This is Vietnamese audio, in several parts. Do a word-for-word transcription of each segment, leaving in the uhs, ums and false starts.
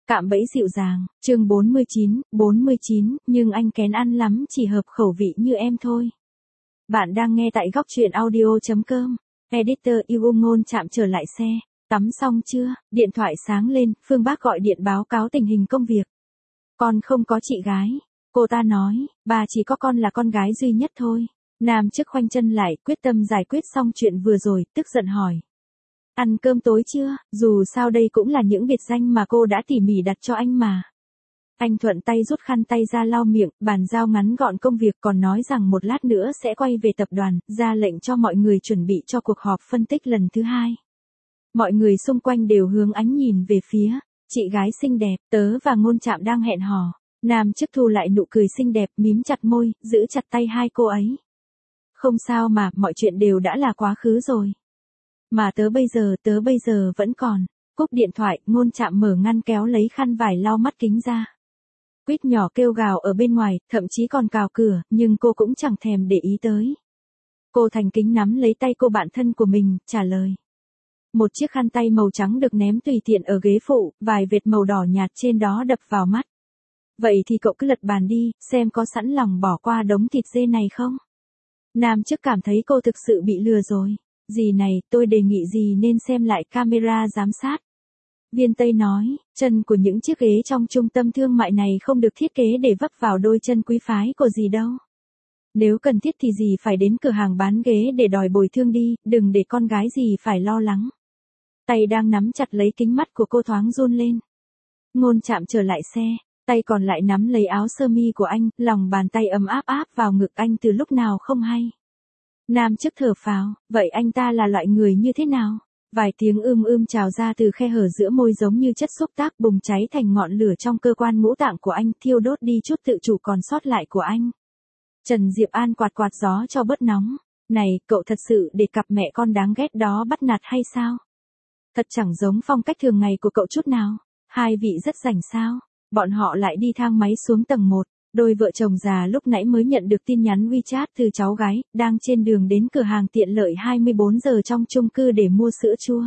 Cạm bẫy dịu dàng, chương bốn mươi chín, bốn mươi chín, nhưng anh kén ăn lắm chỉ hợp khẩu vị như em thôi. Bạn đang nghe tại góc truyện audio chấm com. Editor yêu ngôn chạm trở lại xe. Tắm xong chưa? Điện thoại sáng lên, Phương Bác gọi điện báo cáo tình hình công việc. Con không có chị gái. Cô ta nói, bà chỉ có con là con gái duy nhất thôi. Nam chức khoanh chân lại, quyết tâm giải quyết xong chuyện vừa rồi, tức giận hỏi. Ăn cơm tối chưa? Dù sao đây cũng là những biệt danh mà cô đã tỉ mỉ đặt cho anh mà. Anh thuận tay rút khăn tay ra lau miệng, bàn giao ngắn gọn công việc, còn nói rằng một lát nữa sẽ quay về tập đoàn, ra lệnh cho mọi người chuẩn bị cho cuộc họp phân tích lần thứ hai. Mọi người xung quanh đều hướng ánh nhìn về phía chị gái xinh đẹp, Tớ và Ngôn Trạm đang hẹn hò. Nam chức thu lại nụ cười xinh đẹp, mím chặt môi, giữ chặt tay hai cô ấy. Không sao mà, mọi chuyện đều đã là quá khứ rồi. Mà tớ bây giờ, tớ bây giờ vẫn còn. Cúp điện thoại, Ngôn Trạm mở ngăn kéo lấy khăn vải lau mắt kính ra. Quýt nhỏ kêu gào ở bên ngoài, thậm chí còn cào cửa, nhưng cô cũng chẳng thèm để ý tới. Cô thành kính nắm lấy tay cô bạn thân của mình, trả lời. Một chiếc khăn tay màu trắng được ném tùy tiện ở ghế phụ, vài vệt màu đỏ nhạt trên đó đập vào mắt. Vậy thì cậu cứ lật bàn đi, xem có sẵn lòng bỏ qua đống thịt dê này không? Nam chức cảm thấy cô thực sự bị lừa rồi. Gì này, tôi đề nghị gì nên xem lại camera giám sát. Viên Tây nói, chân của những chiếc ghế trong trung tâm thương mại này không được thiết kế để vấp vào đôi chân quý phái của gì đâu. Nếu cần thiết thì gì phải đến cửa hàng bán ghế để đòi bồi thương đi, đừng để con gái gì phải lo lắng. Tay đang nắm chặt lấy kính mắt của cô thoáng run lên. Ngôn Trạm trở lại xe, tay còn lại nắm lấy áo sơ mi của anh, lòng bàn tay ấm áp áp vào ngực anh từ lúc nào không hay. Nam chức thở phào, vậy anh ta là loại người như thế nào? Vài tiếng ưm ưm trào ra từ khe hở giữa môi giống như chất xúc tác bùng cháy thành ngọn lửa trong cơ quan ngũ tạng của anh, thiêu đốt đi chút tự chủ còn sót lại của anh. Trần Diệp An quạt quạt gió cho bớt nóng. Này, cậu thật sự để cặp mẹ con đáng ghét đó bắt nạt hay sao? Thật chẳng giống phong cách thường ngày của cậu chút nào. Hai vị rất rảnh sao? Bọn họ lại đi thang máy xuống tầng một. Đôi vợ chồng già lúc nãy mới nhận được tin nhắn WeChat từ cháu gái, đang trên đường đến cửa hàng tiện lợi hai mươi bốn giờ trong chung cư để mua sữa chua.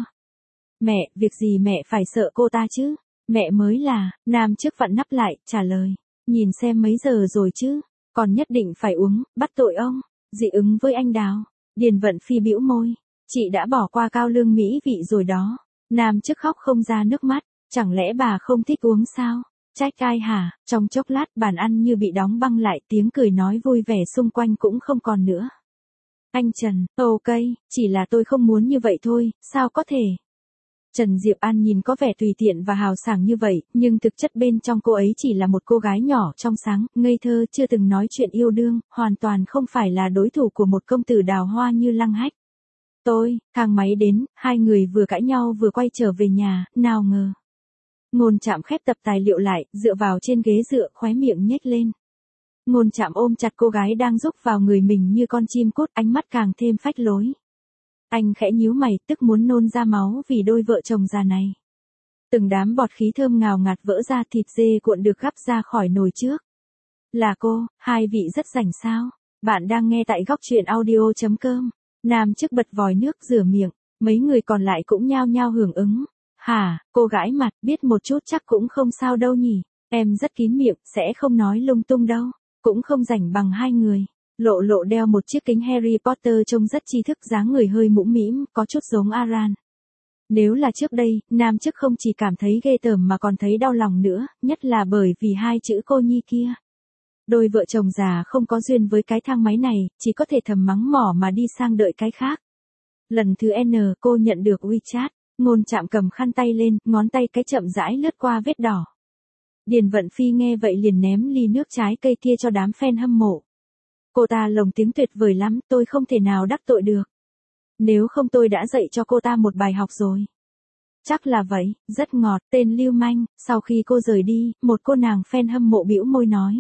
Mẹ, việc gì mẹ phải sợ cô ta chứ? Mẹ mới là, Nam chức vặn nắp lại, trả lời. Nhìn xem mấy giờ rồi chứ? Còn nhất định phải uống, bắt tội ông. Dị ứng với anh Đào. Điền Vận Phi bĩu môi. Chị đã bỏ qua cao lương mỹ vị rồi đó. Nam chức khóc không ra nước mắt. Chẳng lẽ bà không thích uống sao? Trách ai hả? Trong chốc lát bàn ăn như bị đóng băng lại, tiếng cười nói vui vẻ xung quanh cũng không còn nữa. Anh Trần, ok, chỉ là tôi không muốn như vậy thôi, sao có thể? Trần Diệp An nhìn có vẻ tùy tiện và hào sảng như vậy, nhưng thực chất bên trong cô ấy chỉ là một cô gái nhỏ trong sáng, ngây thơ, chưa từng nói chuyện yêu đương, hoàn toàn không phải là đối thủ của một công tử đào hoa như Lăng Hách. Tôi, thang máy đến, hai người vừa cãi nhau vừa quay trở về nhà, nào ngờ. Ngôn Trạm khép tập tài liệu lại, dựa vào trên ghế dựa, khóe miệng nhếch lên. Ngôn Trạm ôm chặt cô gái đang rúc vào người mình như con chim cút, ánh mắt càng thêm phách lối. Anh khẽ nhíu mày, tức muốn nôn ra máu vì đôi vợ chồng già này. Từng đám bọt khí thơm ngào ngạt vỡ ra, thịt dê cuộn được gắp ra khỏi nồi trước. Là cô, hai vị rất rảnh sao? Bạn đang nghe tại góc truyện audio chấm com. Nam chức bật vòi nước rửa miệng, mấy người còn lại cũng nhao nhao hưởng ứng. Hả, cô gái mặt, biết một chút chắc cũng không sao đâu nhỉ. Em rất kín miệng, sẽ không nói lung tung đâu. Cũng không rảnh bằng hai người. Lộ lộ đeo một chiếc kính Harry Potter trông rất tri thức, dáng người hơi mũm mĩm, có chút giống Aran. Nếu là trước đây, Nam chức không chỉ cảm thấy ghê tởm mà còn thấy đau lòng nữa, nhất là bởi vì hai chữ cô nhi kia. Đôi vợ chồng già không có duyên với cái thang máy này, chỉ có thể thầm mắng mỏ mà đi sang đợi cái khác. Lần thứ N cô nhận được WeChat. Ngôn Trạm cầm khăn tay lên, ngón tay cái chậm rãi lướt qua vết đỏ. Điền Vận Phi nghe vậy liền ném ly nước trái cây kia cho đám fan hâm mộ. Cô ta lồng tiếng tuyệt vời lắm, tôi không thể nào đắc tội được. Nếu không tôi đã dạy cho cô ta một bài học rồi. Chắc là vậy, rất ngọt, tên lưu manh. Sau khi cô rời đi, một cô nàng fan hâm mộ bĩu môi nói.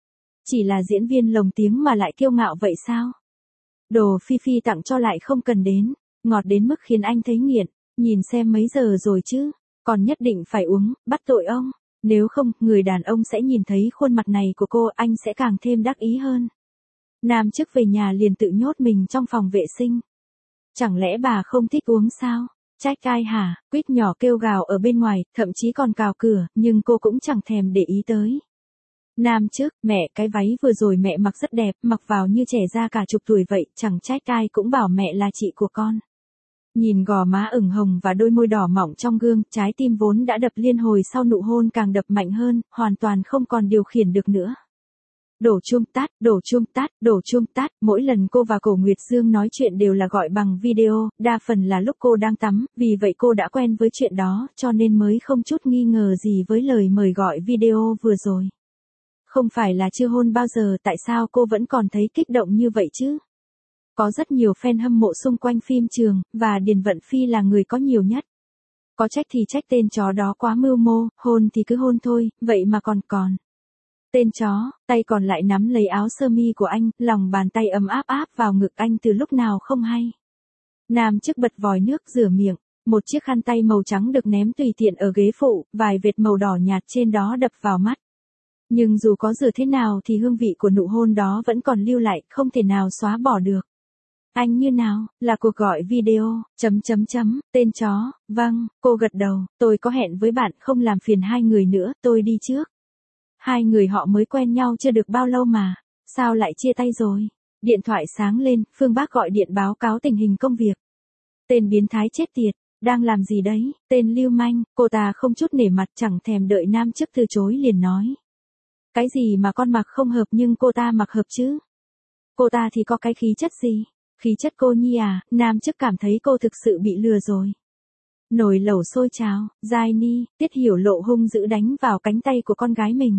Chỉ là diễn viên lồng tiếng mà lại kiêu ngạo vậy sao? Đồ Phi Phi tặng cho lại không cần đến, ngọt đến mức khiến anh thấy nghiện. Nhìn xem mấy giờ rồi chứ, còn nhất định phải uống, bắt tội ông. Nếu không, người đàn ông sẽ nhìn thấy khuôn mặt này của cô, anh sẽ càng thêm đắc ý hơn. Nam chức về nhà liền tự nhốt mình trong phòng vệ sinh. Chẳng lẽ bà không thích uống sao? Trách ai hả? Quýt nhỏ kêu gào ở bên ngoài, thậm chí còn cào cửa, nhưng cô cũng chẳng thèm để ý tới. Nam trước, mẹ, cái váy vừa rồi mẹ mặc rất đẹp, mặc vào như trẻ ra cả chục tuổi vậy, chẳng trách ai cũng bảo mẹ là chị của con. Nhìn gò má ửng hồng và đôi môi đỏ mọng trong gương, trái tim vốn đã đập liên hồi sau nụ hôn càng đập mạnh hơn, hoàn toàn không còn điều khiển được nữa. Đổ chuông tát, đổ chuông tát, đổ chuông tát, mỗi lần cô và Cổ Nguyệt Dương nói chuyện đều là gọi bằng video, đa phần là lúc cô đang tắm, vì vậy cô đã quen với chuyện đó, cho nên mới không chút nghi ngờ gì với lời mời gọi video vừa rồi. Không phải là chưa hôn bao giờ, tại sao cô vẫn còn thấy kích động như vậy chứ? Có rất nhiều fan hâm mộ xung quanh phim trường, và Điền Vận Phi là người có nhiều nhất. Có trách thì trách tên chó đó quá mưu mô, hôn thì cứ hôn thôi, vậy mà còn còn. Tên chó, tay còn lại nắm lấy áo sơ mi của anh, lòng bàn tay ấm áp áp vào ngực anh từ lúc nào không hay. Nam trước bật vòi nước rửa miệng, một chiếc khăn tay màu trắng được ném tùy tiện ở ghế phụ, vài vệt màu đỏ nhạt trên đó đập vào mắt. Nhưng dù có rửa thế nào thì hương vị của nụ hôn đó vẫn còn lưu lại, không thể nào xóa bỏ được. Anh như nào, là cuộc gọi video, chấm chấm chấm, tên chó, vâng, cô gật đầu, tôi có hẹn với bạn không làm phiền hai người nữa, tôi đi trước. Hai người họ mới quen nhau chưa được bao lâu mà, sao lại chia tay rồi? Điện thoại sáng lên, Phương Bác gọi điện báo cáo tình hình công việc. Tên biến thái chết tiệt, đang làm gì đấy, tên lưu manh, cô ta không chút nể mặt chẳng thèm đợi Nam Chức từ chối liền nói. Cái gì mà con mặc không hợp nhưng cô ta mặc hợp chứ? Cô ta thì có cái khí chất gì? Khí chất cô nhi à? Nam Chức cảm thấy cô thực sự bị lừa rồi. Nồi lẩu sôi trào, Giai Ni, Tiết Hiểu Lộ hung dữ đánh vào cánh tay của con gái mình.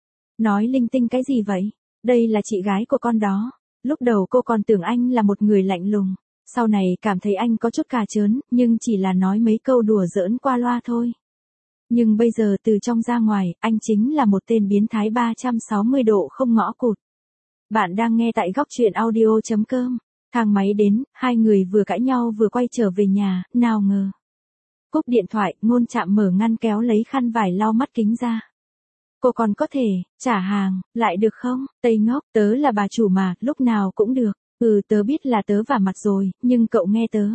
Nói linh tinh cái gì vậy? Đây là chị gái của con đó. Lúc đầu cô còn tưởng anh là một người lạnh lùng. Sau này cảm thấy anh có chút cà chớn, nhưng chỉ là nói mấy câu đùa giỡn qua loa thôi. Nhưng bây giờ từ trong ra ngoài, anh chính là một tên biến thái ba trăm sáu mươi độ không ngõ cụt. Bạn đang nghe tại góc truyện audio chấm com. Thang máy đến, hai người vừa cãi nhau vừa quay trở về nhà, nào ngờ. Cúp điện thoại, Ngôn Trạm mở ngăn kéo lấy khăn vải lau mắt kính ra. Cô còn có thể, trả hàng, lại được không? Tây ngốc, tớ là bà chủ mà, lúc nào cũng được. Ừ, tớ biết là tớ vả mặt rồi, nhưng cậu nghe tớ.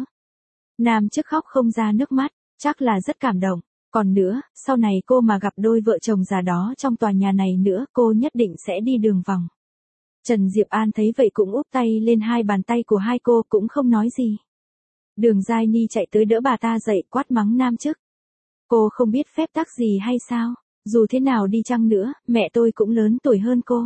Nam Chức khóc không ra nước mắt, chắc là rất cảm động. Còn nữa, sau này cô mà gặp đôi vợ chồng già đó trong tòa nhà này nữa, cô nhất định sẽ đi đường vòng. Trần Diệp An thấy vậy cũng úp tay lên hai bàn tay của hai cô cũng không nói gì. Đường Giai Ni chạy tới đỡ bà ta dậy quát mắng Nam Chức. Cô không biết phép tắc gì hay sao? Dù thế nào đi chăng nữa, mẹ tôi cũng lớn tuổi hơn cô.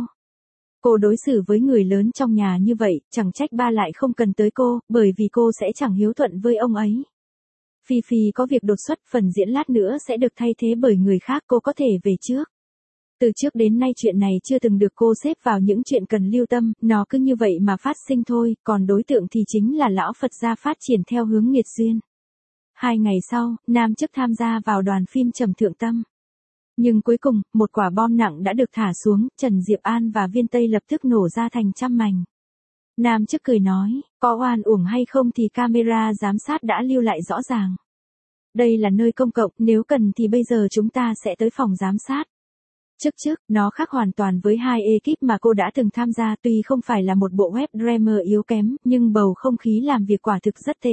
Cô đối xử với người lớn trong nhà như vậy, chẳng trách ba lại không cần tới cô, bởi vì cô sẽ chẳng hiếu thuận với ông ấy. Phi Phi có việc đột xuất, phần diễn lát nữa sẽ được thay thế bởi người khác, cô có thể về trước. Từ trước đến nay chuyện này chưa từng được cô xếp vào những chuyện cần lưu tâm, nó cứ như vậy mà phát sinh thôi, còn đối tượng thì chính là lão Phật gia phát triển theo hướng nghiệt duyên. Hai ngày sau, Nam Chức tham gia vào đoàn phim Trầm Thượng Tâm. Nhưng cuối cùng, một quả bom nặng đã được thả xuống, Trần Diệp An và Viên Tây lập tức nổ ra thành trăm mảnh. Nam Chức cười nói, có oan uổng hay không thì camera giám sát đã lưu lại rõ ràng. Đây là nơi công cộng, nếu cần thì bây giờ chúng ta sẽ tới phòng giám sát. Chức chức, nó khác hoàn toàn với hai ekip mà cô đã từng tham gia, tuy không phải là một bộ web drama yếu kém, nhưng bầu không khí làm việc quả thực rất tệ.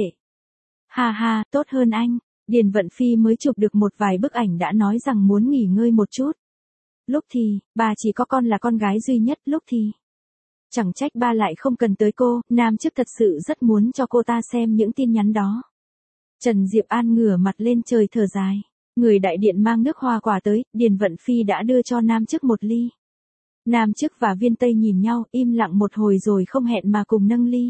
Ha ha, tốt hơn anh. Điền Vận Phi mới chụp được một vài bức ảnh đã nói rằng muốn nghỉ ngơi một chút. Lúc thì, bà chỉ có con là con gái duy nhất, lúc thì. Chẳng trách ba lại không cần tới cô, Nam Chức thật sự rất muốn cho cô ta xem những tin nhắn đó. Trần Diệp An ngửa mặt lên trời thở dài. Người đại điện mang nước hoa quả tới, Điền Vận Phi đã đưa cho Nam Chức một ly. Nam Chức và Viên Tây nhìn nhau, im lặng một hồi rồi không hẹn mà cùng nâng ly.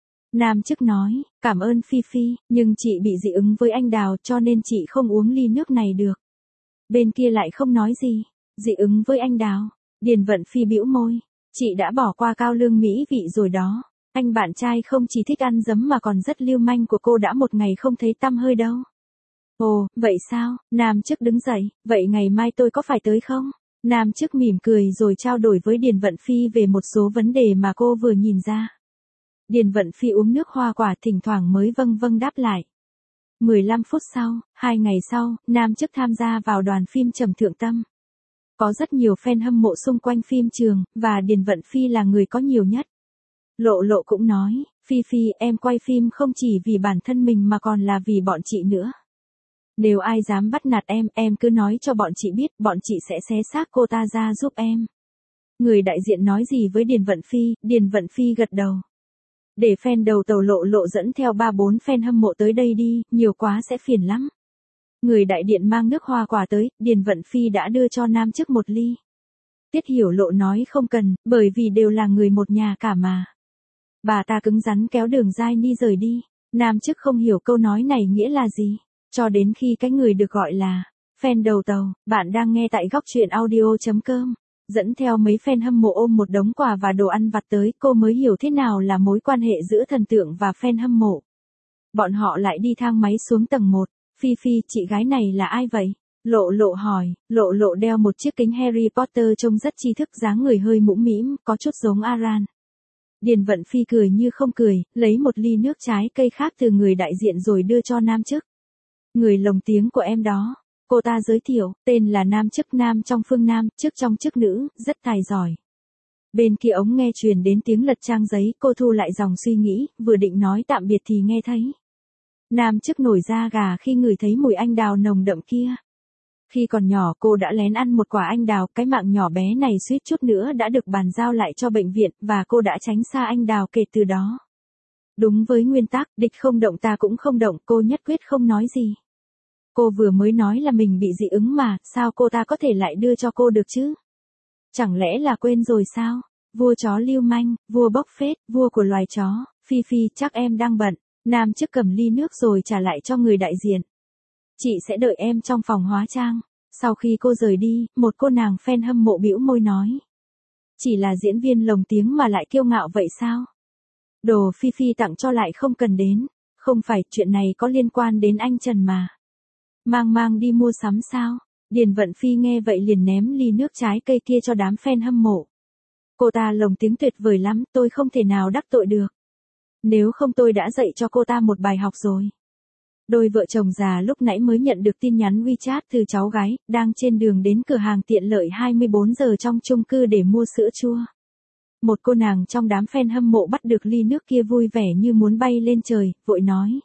Nam Chức nói, cảm ơn Phi Phi, nhưng chị bị dị ứng với anh đào cho nên chị không uống ly nước này được. Bên kia lại không nói gì, dị ứng với anh đào. Điền Vận Phi bĩu môi, chị đã bỏ qua cao lương mỹ vị rồi đó. Anh bạn trai không chỉ thích ăn dấm mà còn rất lưu manh của cô đã một ngày không thấy tăm hơi đâu. Ồ, vậy sao? Nam Chức đứng dậy, vậy ngày mai tôi có phải tới không? Nam Chức mỉm cười rồi trao đổi với Điền Vận Phi về một số vấn đề mà cô vừa nhìn ra. Điền Vận Phi uống nước hoa quả thỉnh thoảng mới vâng vâng đáp lại. mười lăm phút sau, hai ngày sau, Nam Chức tham gia vào đoàn phim Trầm Thượng Tâm. Có rất nhiều fan hâm mộ xung quanh phim trường, và Điền Vận Phi là người có nhiều nhất. Lộ Lộ cũng nói, Phi Phi, em quay phim không chỉ vì bản thân mình mà còn là vì bọn chị nữa. Nếu ai dám bắt nạt em, em cứ nói cho bọn chị biết, bọn chị sẽ xé xác cô ta ra giúp em. Người đại diện nói gì với Điền Vận Phi, Điền Vận Phi gật đầu. Để fan đầu tàu Lộ Lộ dẫn theo ba bốn fan hâm mộ tới đây đi, nhiều quá sẽ phiền lắm. Người đại điện mang nước hoa quả tới, Điền Vận Phi đã đưa cho nam chức một ly. Tiết Hiểu Lộ nói không cần, bởi vì đều là người một nhà cả mà. Bà ta cứng rắn kéo Đường Giai Ni rời đi. Nam chức không hiểu câu nói này nghĩa là gì. Cho đến khi cái người được gọi là fan đầu tàu, bạn đang nghe tại góc truyện audio chấm com. Dẫn theo mấy fan hâm mộ ôm một đống quà và đồ ăn vặt tới, cô mới hiểu thế nào là mối quan hệ giữa thần tượng và fan hâm mộ. Bọn họ lại đi thang máy xuống tầng một. Phi Phi, chị gái này là ai vậy? Lộ Lộ hỏi. Lộ Lộ đeo một chiếc kính Harry Potter trông rất tri thức, dáng người hơi mũm mĩm, có chút giống Aran. Điền Vận Phi cười như không cười, lấy một ly nước trái cây khác từ người đại diện rồi đưa cho nam chức. Người lồng tiếng của em đó. Cô ta giới thiệu, tên là nam chức, nam trong phương nam, chức trong chức nữ, rất tài giỏi. Bên kia ống nghe truyền đến tiếng lật trang giấy, cô thu lại dòng suy nghĩ, vừa định nói tạm biệt thì nghe thấy. Nam chức nổi da gà khi ngửi thấy mùi anh đào nồng đậm kia. Khi còn nhỏ cô đã lén ăn một quả anh đào, cái mạng nhỏ bé này suýt chút nữa đã được bàn giao lại cho bệnh viện, và cô đã tránh xa anh đào kể từ đó. Đúng với nguyên tắc, địch không động ta cũng không động, cô nhất quyết không nói gì. Cô vừa mới nói là mình bị dị ứng mà, sao cô ta có thể lại đưa cho cô được chứ? Chẳng lẽ là quên rồi sao? Vua chó lưu manh, vua bốc phét, vua của loài chó. Phi Phi, chắc em đang bận. Nam chức cầm ly nước rồi trả lại cho người đại diện. Chị sẽ đợi em trong phòng hóa trang. Sau khi cô rời đi, một cô nàng fan hâm mộ bĩu môi nói. Chỉ là diễn viên lồng tiếng mà lại kiêu ngạo vậy sao? Đồ Phi Phi tặng cho lại không cần đến. Không phải, chuyện này có liên quan đến anh Trần mà. Mang mang đi mua sắm sao? Điền Vận Phi nghe vậy liền ném ly nước trái cây kia cho đám fan hâm mộ. Cô ta lồng tiếng tuyệt vời lắm, tôi không thể nào đắc tội được. Nếu không tôi đã dạy cho cô ta một bài học rồi. Đôi vợ chồng già lúc nãy mới nhận được tin nhắn WeChat từ cháu gái, đang trên đường đến cửa hàng tiện lợi hai mươi bốn giờ trong chung cư để mua sữa chua. Một cô nàng trong đám fan hâm mộ bắt được ly nước kia vui vẻ như muốn bay lên trời, vội nói.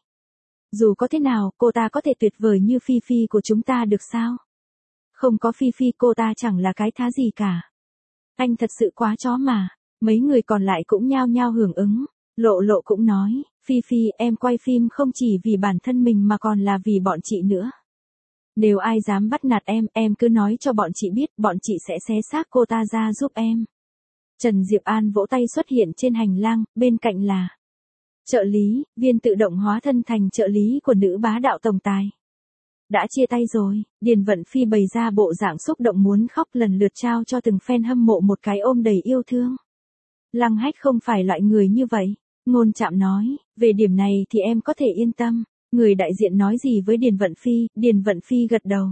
Dù có thế nào, cô ta có thể tuyệt vời như Phi Phi của chúng ta được sao? Không có Phi Phi cô ta chẳng là cái thá gì cả. Anh thật sự quá chó mà. Mấy người còn lại cũng nhao nhao hưởng ứng. Lộ Lộ cũng nói, Phi Phi, em quay phim không chỉ vì bản thân mình mà còn là vì bọn chị nữa. Nếu ai dám bắt nạt em, em cứ nói cho bọn chị biết, bọn chị sẽ xé xác cô ta ra giúp em. Trần Diệp An vỗ tay xuất hiện trên hành lang, bên cạnh là trợ lý, viên tự động hóa thân thành trợ lý của nữ bá đạo tổng tài. Đã chia tay rồi, Điền Vận Phi bày ra bộ dạng xúc động muốn khóc, lần lượt trao cho từng fan hâm mộ một cái ôm đầy yêu thương. Lăng Hách không phải loại người như vậy. Ngôn Trạm nói, về điểm này thì em có thể yên tâm. Người đại diện nói gì với Điền Vận Phi, Điền Vận Phi gật đầu.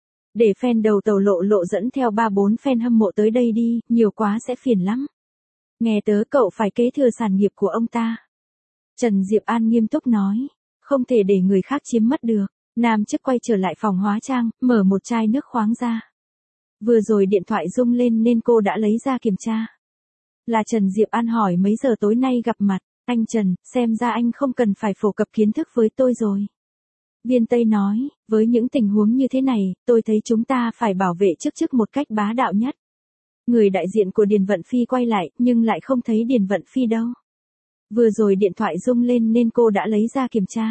Để fan đầu tàu Lộ Lộ dẫn theo ba bốn fan hâm mộ tới đây đi, nhiều quá sẽ phiền lắm. Nghe tớ, cậu phải kế thừa sản nghiệp của ông ta. Trần Diệp An nghiêm túc nói, không thể để người khác chiếm mất được. Nam chức quay trở lại phòng hóa trang, mở một chai nước khoáng ra. Vừa rồi điện thoại rung lên nên cô đã lấy ra kiểm tra. Là Trần Diệp An hỏi mấy giờ tối nay gặp mặt. Anh Trần, xem ra anh không cần phải phổ cập kiến thức với tôi rồi. Viên Tây nói, với những tình huống như thế này, tôi thấy chúng ta phải bảo vệ chức chức một cách bá đạo nhất. Người đại diện của Điền Vận Phi quay lại, nhưng lại không thấy Điền Vận Phi đâu. Vừa rồi điện thoại rung lên nên cô đã lấy ra kiểm tra.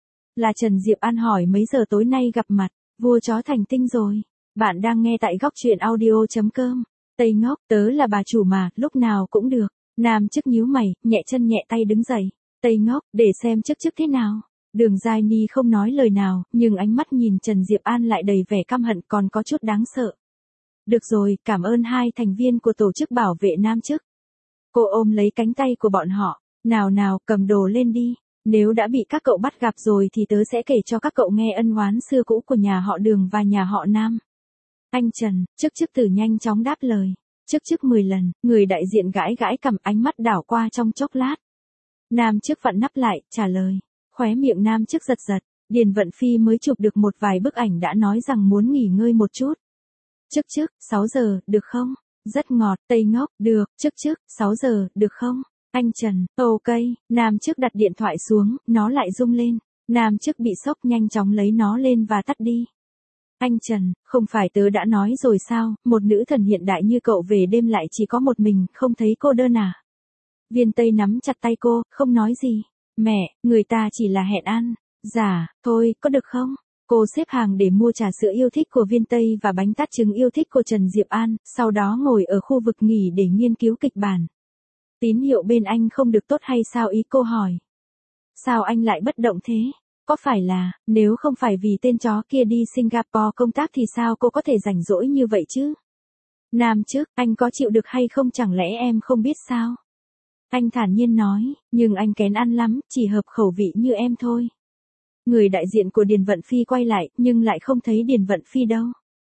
Là Trần Diệp An hỏi mấy giờ tối nay gặp mặt. Vua chó thành tinh rồi. Bạn đang nghe tại góc truyện audio chấm com. Tây ngốc, tớ là bà chủ mà, lúc nào cũng được. Nam chức nhíu mày, nhẹ chân nhẹ tay đứng dậy. Tây ngốc, để xem chức chức thế nào. Đường Giai Ni không nói lời nào, nhưng ánh mắt nhìn Trần Diệp An lại đầy vẻ căm hận, còn có chút đáng sợ. Được rồi, cảm ơn hai thành viên của tổ chức bảo vệ nam chức. Cô ôm lấy cánh tay của bọn họ. Nào nào, cầm đồ lên đi. Nếu đã bị các cậu bắt gặp rồi thì tớ sẽ kể cho các cậu nghe ân oán xưa cũ của nhà họ Đường và nhà họ Nam. Anh Trần, chức chức tử nhanh chóng đáp lời. Chức chức mười lần, người đại diện gãi gãi cầm, ánh mắt đảo qua trong chốc lát. Nam chức vặn nắp lại, trả lời. Khóe miệng nam chức giật giật, Điền Vận Phi mới chụp được một vài bức ảnh đã nói rằng muốn nghỉ ngơi một chút. Chức chức, sáu giờ, được không? Rất ngọt, Tây ngốc, được, chức chức, sáu giờ, được không? Anh Trần, ok, nam chức đặt điện thoại xuống, nó lại rung lên. Nam chức bị sốc nhanh chóng lấy nó lên và tắt đi. Anh Trần, không phải tớ đã nói rồi sao, một nữ thần hiện đại như cậu về đêm lại chỉ có một mình, không thấy cô đơn à? Viên Tây nắm chặt tay cô, không nói gì. Mẹ, người ta chỉ là hẹn ăn. Dạ, thôi, có được không? Cô xếp hàng để mua trà sữa yêu thích của Viên Tây và bánh tart trứng yêu thích của Trần Diệp An, sau đó ngồi ở khu vực nghỉ để nghiên cứu kịch bản. Tín hiệu bên anh không được tốt hay sao, ý cô hỏi. Sao anh lại bất động thế? Có phải là, nếu không phải vì tên chó kia đi Singapore công tác thì sao cô có thể rảnh rỗi như vậy chứ? Nam chức, anh có chịu được hay không, chẳng lẽ em không biết sao? Anh thản nhiên nói, nhưng anh kén ăn lắm, chỉ hợp khẩu vị như em thôi. Người đại diện của Điền Vận Phi quay lại, nhưng lại không thấy Điền Vận Phi đâu.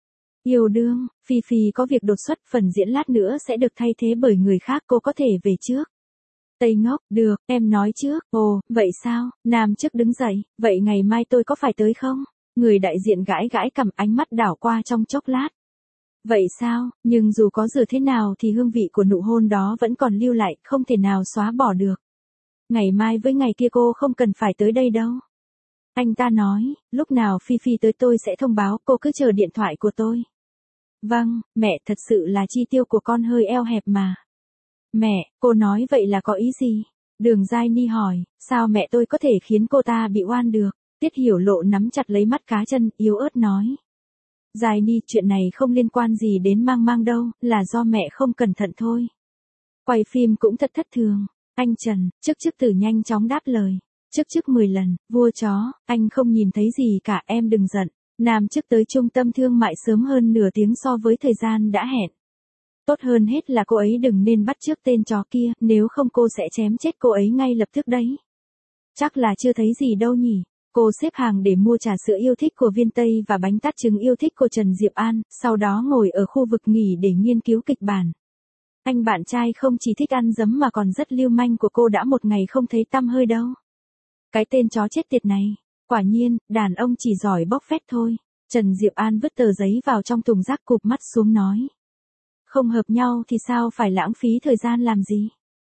Yêu đương, Phi Phi có việc đột xuất, phần diễn lát nữa sẽ được thay thế bởi người khác, cô có thể về trước. Tây ngốc, được, em nói trước. Ồ, vậy sao? Nam chức đứng dậy, vậy ngày mai tôi có phải tới không? Người đại diện gãi gãi cầm, ánh mắt đảo qua trong chốc lát. Vậy sao, nhưng dù có dù thế nào thì hương vị của nụ hôn đó vẫn còn lưu lại, không thể nào xóa bỏ được. Ngày mai với ngày kia cô không cần phải tới đây đâu. Anh ta nói, lúc nào Phi Phi tới tôi sẽ thông báo, cô cứ chờ điện thoại của tôi. Vâng, mẹ, thật sự là chi tiêu của con hơi eo hẹp mà. Mẹ, cô nói vậy là có ý gì? Đường Giai Ni hỏi, sao mẹ tôi có thể khiến cô ta bị oan được? Tiết Hiểu Lộ nắm chặt lấy mắt cá chân, yếu ớt nói. Giai Ni, chuyện này không liên quan gì đến Mang Mang đâu, là do mẹ không cẩn thận thôi. Quay phim cũng thật thất thường. Anh Trần, chức chức tử nhanh chóng đáp lời. Chức chức mười lần, vua chó, anh không nhìn thấy gì cả, em đừng giận. Nam chức tới trung tâm thương mại sớm hơn nửa tiếng so với thời gian đã hẹn. Tốt hơn hết là cô ấy đừng nên bắt chước tên chó kia, nếu không cô sẽ chém chết cô ấy ngay lập tức đấy. Chắc là chưa thấy gì đâu nhỉ. Cô xếp hàng để mua trà sữa yêu thích của Viên Tây và bánh tart trứng yêu thích của Trần Diệp An, sau đó ngồi ở khu vực nghỉ để nghiên cứu kịch bản. Anh bạn trai không chỉ thích ăn dấm mà còn rất lưu manh của cô đã một ngày không thấy tăm hơi đâu. Cái tên chó chết tiệt này, quả nhiên, đàn ông chỉ giỏi bóc phét thôi. Trần Diệp An vứt tờ giấy vào trong thùng rác, cụp mắt xuống nói. Không hợp nhau thì sao phải lãng phí thời gian làm gì?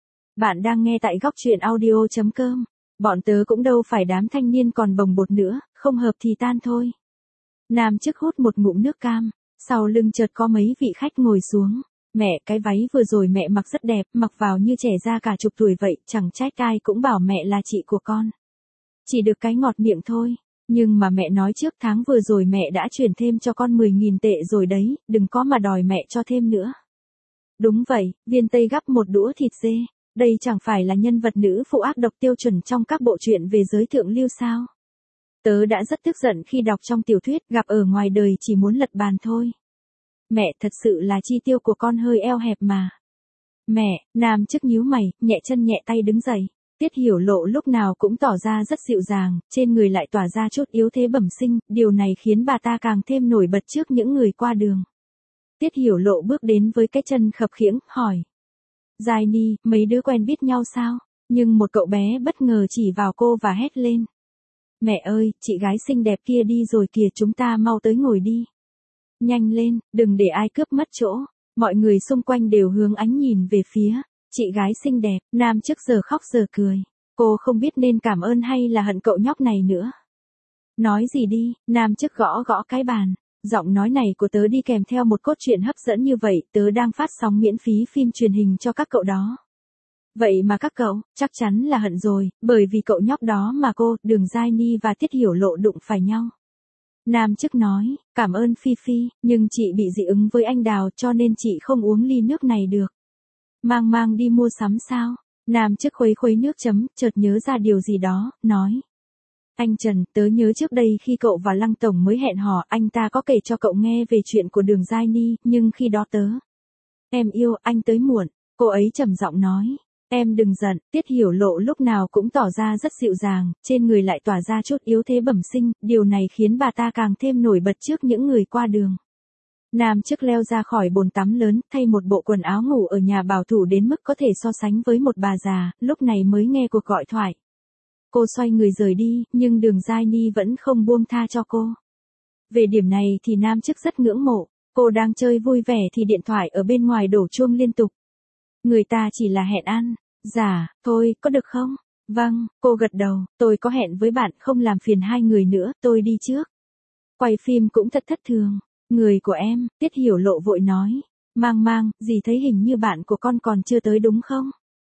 Bạn đang nghe tại góc truyện audio chấm com. Bọn tớ cũng đâu phải đám thanh niên còn bồng bột nữa, không hợp thì tan thôi. Nam chức hút một ngụm nước cam, sau lưng chợt có mấy vị khách ngồi xuống. Mẹ, cái váy vừa rồi mẹ mặc rất đẹp, mặc vào như trẻ ra cả chục tuổi vậy, chẳng trách ai cũng bảo mẹ là chị của con. Chỉ được cái ngọt miệng thôi, nhưng mà mẹ nói trước tháng vừa rồi mẹ đã chuyển thêm cho con mười nghìn tệ rồi đấy, đừng có mà đòi mẹ cho thêm nữa. Đúng vậy, Viên Tây gắp một đũa thịt dê, đây chẳng phải là nhân vật nữ phụ ác độc tiêu chuẩn trong các bộ truyện về giới thượng lưu sao? Tớ đã rất tức giận khi đọc trong tiểu thuyết, gặp ở ngoài đời chỉ muốn lật bàn thôi. Mẹ, thật sự là chi tiêu của con hơi eo hẹp mà. Mẹ, Nam chức nhíu mày, nhẹ chân nhẹ tay đứng dậy. Tiết Hiểu Lộ lúc nào cũng tỏ ra rất dịu dàng, trên người lại tỏa ra chút yếu thế bẩm sinh, điều này khiến bà ta càng thêm nổi bật trước những người qua đường. Tiết Hiểu Lộ bước đến với cái chân khập khiễng, hỏi. Giai Ni, mấy đứa quen biết nhau sao? Nhưng một cậu bé bất ngờ chỉ vào cô và hét lên. Mẹ ơi, chị gái xinh đẹp kia đi rồi kìa, chúng ta mau tới ngồi đi. Nhanh lên, đừng để ai cướp mất chỗ. Mọi người xung quanh đều hướng ánh nhìn về phía. Chị gái xinh đẹp, Nam chức giờ khóc giờ cười. Cô không biết nên cảm ơn hay là hận cậu nhóc này nữa. Nói gì đi, Nam chức gõ gõ cái bàn. Giọng nói này của tớ đi kèm theo một cốt truyện hấp dẫn như vậy, tớ đang phát sóng miễn phí phim truyền hình cho các cậu đó. Vậy mà các cậu, chắc chắn là hận rồi, bởi vì cậu nhóc đó mà cô, Đường Giai Ni và Tiết Hiểu Lộ đụng phải nhau. Nam chức nói, cảm ơn Phi Phi, nhưng chị bị dị ứng với anh Đào cho nên chị không uống ly nước này được. Mang Mang đi mua sắm sao? Nam chức khuấy khuấy nước chấm, chợt nhớ ra điều gì đó, nói. Anh Trần, tớ nhớ trước đây khi cậu và Lăng Tổng mới hẹn hò, anh ta có kể cho cậu nghe về chuyện của Đường Giai Ni, nhưng khi đó tớ. Em yêu, anh tới muộn, cô ấy trầm giọng nói. Em đừng giận, Tiết Hiểu Lộ lúc nào cũng tỏ ra rất dịu dàng, trên người lại tỏa ra chút yếu thế bẩm sinh, điều này khiến bà ta càng thêm nổi bật trước những người qua đường. Nam chức leo ra khỏi bồn tắm lớn, thay một bộ quần áo ngủ ở nhà bảo thủ đến mức có thể so sánh với một bà già, lúc này mới nghe cuộc gọi thoại. Cô xoay người rời đi, nhưng Đường Giai Ni vẫn không buông tha cho cô. Về điểm này thì Nam chức rất ngưỡng mộ, cô đang chơi vui vẻ thì điện thoại ở bên ngoài đổ chuông liên tục. Người ta chỉ là hẹn ăn, Dạ, thôi, có được không? Vâng, cô gật đầu, tôi có hẹn với bạn không làm phiền hai người nữa, tôi đi trước. Quay phim cũng thật thất thường. Người của em, Tiết Hiểu Lộ vội nói. Mang mang, dì thấy hình như bạn của con còn chưa tới đúng không?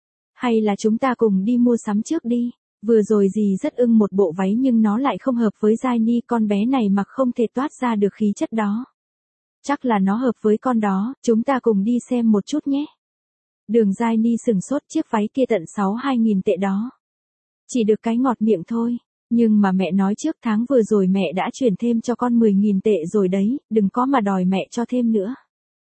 Hay là chúng ta cùng đi mua sắm trước đi? Vừa rồi dì rất ưng một bộ váy nhưng nó lại không hợp với Giai Ni, con bé này mặc không thể toát ra được khí chất đó. Chắc là nó hợp với con đó, chúng ta cùng đi xem một chút nhé. Đường Giai Ni sừng sốt, chiếc váy kia tận sáu hai nghìn tệ đó. Chỉ được cái ngọt miệng thôi. Nhưng mà mẹ nói trước tháng vừa rồi mẹ đã chuyển thêm cho con mười nghìn tệ rồi đấy, đừng có mà đòi mẹ cho thêm nữa.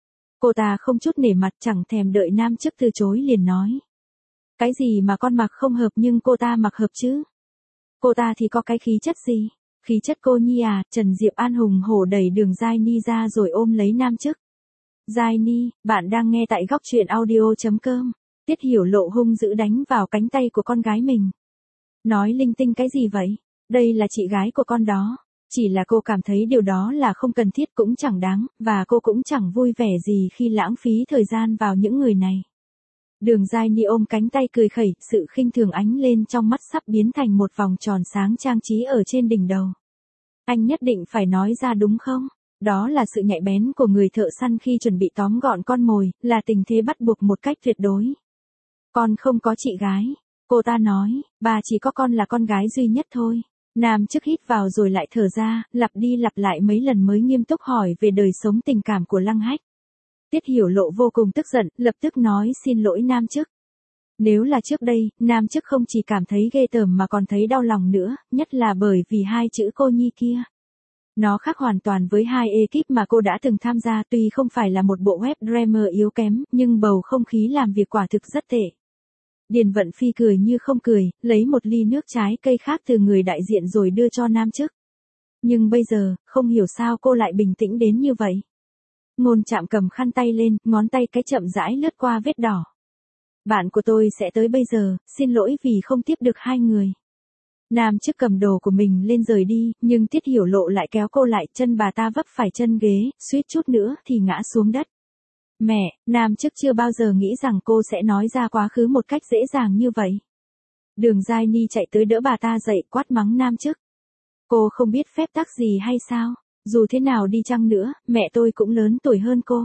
Cô ta không chút nể mặt, chẳng thèm đợi nam chức từ chối liền nói. Cái gì mà con mặc không hợp nhưng cô ta mặc hợp chứ? Cô ta thì có cái khí chất gì? Khí chất cô nhi à? Trần Diệp An hùng hổ đẩy đường Giai Ni ra rồi ôm lấy nam chức. Giai Ni, bạn đang nghe tại góc truyện audio.com. Tiết Hiểu Lộ hung dữ đánh vào cánh tay của con gái mình. Nói linh tinh cái gì vậy? Đây là chị gái của con đó. Chỉ là cô cảm thấy điều đó là không cần thiết cũng chẳng đáng, và cô cũng chẳng vui vẻ gì khi lãng phí thời gian vào những người này. Đường Giai Ni ôm cánh tay cười khẩy, sự khinh thường ánh lên trong mắt sắp biến thành một vòng tròn sáng trang trí ở trên đỉnh đầu. Anh nhất định phải nói ra đúng không? Đó là sự nhạy bén của người thợ săn khi chuẩn bị tóm gọn con mồi, là tình thế bắt buộc một cách tuyệt đối. Con không có chị gái. Cô ta nói, bà chỉ có con là con gái duy nhất thôi. Nam chức hít vào rồi lại thở ra, lặp đi lặp lại mấy lần mới nghiêm túc hỏi về đời sống tình cảm của Lăng Hách. Tiết Hiểu Lộ vô cùng tức giận, lập tức nói xin lỗi nam chức. Nếu là trước đây, nam chức không chỉ cảm thấy ghê tởm mà còn thấy đau lòng nữa, nhất là bởi vì hai chữ cô nhi kia. Nó khác hoàn toàn với hai ekip mà cô đã từng tham gia, tuy không phải là một bộ web drama yếu kém, nhưng bầu không khí làm việc quả thực rất tệ. Điền Vận Phi cười như không cười, lấy một ly nước trái cây khác từ người đại diện rồi đưa cho nam chức. Nhưng bây giờ, không hiểu sao cô lại bình tĩnh đến như vậy. Ngôn Trạm cầm khăn tay lên, ngón tay cái chậm rãi lướt qua vết đỏ. Bạn của tôi sẽ tới bây giờ, xin lỗi vì không tiếp được hai người. Nam chức cầm đồ của mình lên rời đi, nhưng Tiết Hiểu Lộ lại kéo cô lại, chân bà ta vấp phải chân ghế, suýt chút nữa thì ngã xuống đất. Mẹ, nam chức chưa bao giờ nghĩ rằng cô sẽ nói ra quá khứ một cách dễ dàng như vậy. Đường Giai Ni chạy tới đỡ bà ta dậy, quát mắng nam chức. Cô không biết phép tắc gì hay sao? Dù thế nào đi chăng nữa, mẹ tôi cũng lớn tuổi hơn cô.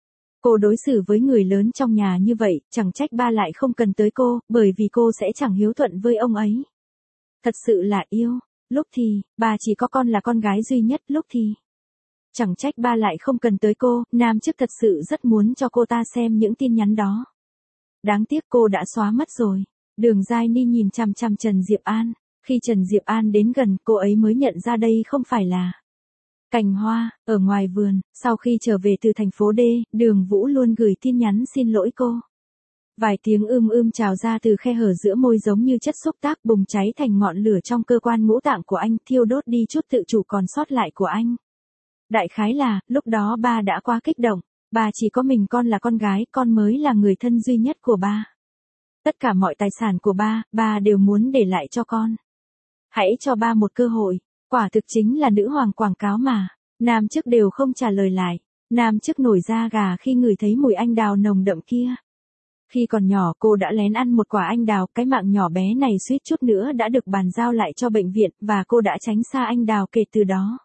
Cô đối xử với người lớn trong nhà như vậy, chẳng trách ba lại không cần tới cô, bởi vì cô sẽ chẳng hiếu thuận với ông ấy. Thật sự là yêu. Lúc thì, bà chỉ có con là con gái duy nhất, lúc thì. Chẳng trách ba lại không cần tới cô, nam chức thật sự rất muốn cho cô ta xem những tin nhắn đó. Đáng tiếc cô đã xóa mất rồi. Đường Giai Ni nhìn chằm chằm Trần Diệp An. Khi Trần Diệp An đến gần, cô ấy mới nhận ra đây không phải là cành hoa. Ở ngoài vườn, sau khi trở về từ thành phố D, Đường Vũ luôn gửi tin nhắn xin lỗi cô. Vài tiếng ưm ưm trào ra từ khe hở giữa môi giống như chất xúc tác bùng cháy thành ngọn lửa trong cơ quan ngũ tạng của anh, thiêu đốt đi chút tự chủ còn sót lại của anh. Đại khái là, lúc đó ba đã quá kích động, ba chỉ có mình con là con gái, con mới là người thân duy nhất của ba. Tất cả mọi tài sản của ba, ba đều muốn để lại cho con. Hãy cho ba một cơ hội, quả thực chính là nữ hoàng quảng cáo mà. Nam chức đều không trả lời lại. Nam chức nổi da gà khi ngửi thấy mùi anh đào nồng đậm kia. Khi còn nhỏ cô đã lén ăn một quả anh đào, cái mạng nhỏ bé này suýt chút nữa đã được bàn giao lại cho bệnh viện, và cô đã tránh xa anh đào kể từ đó.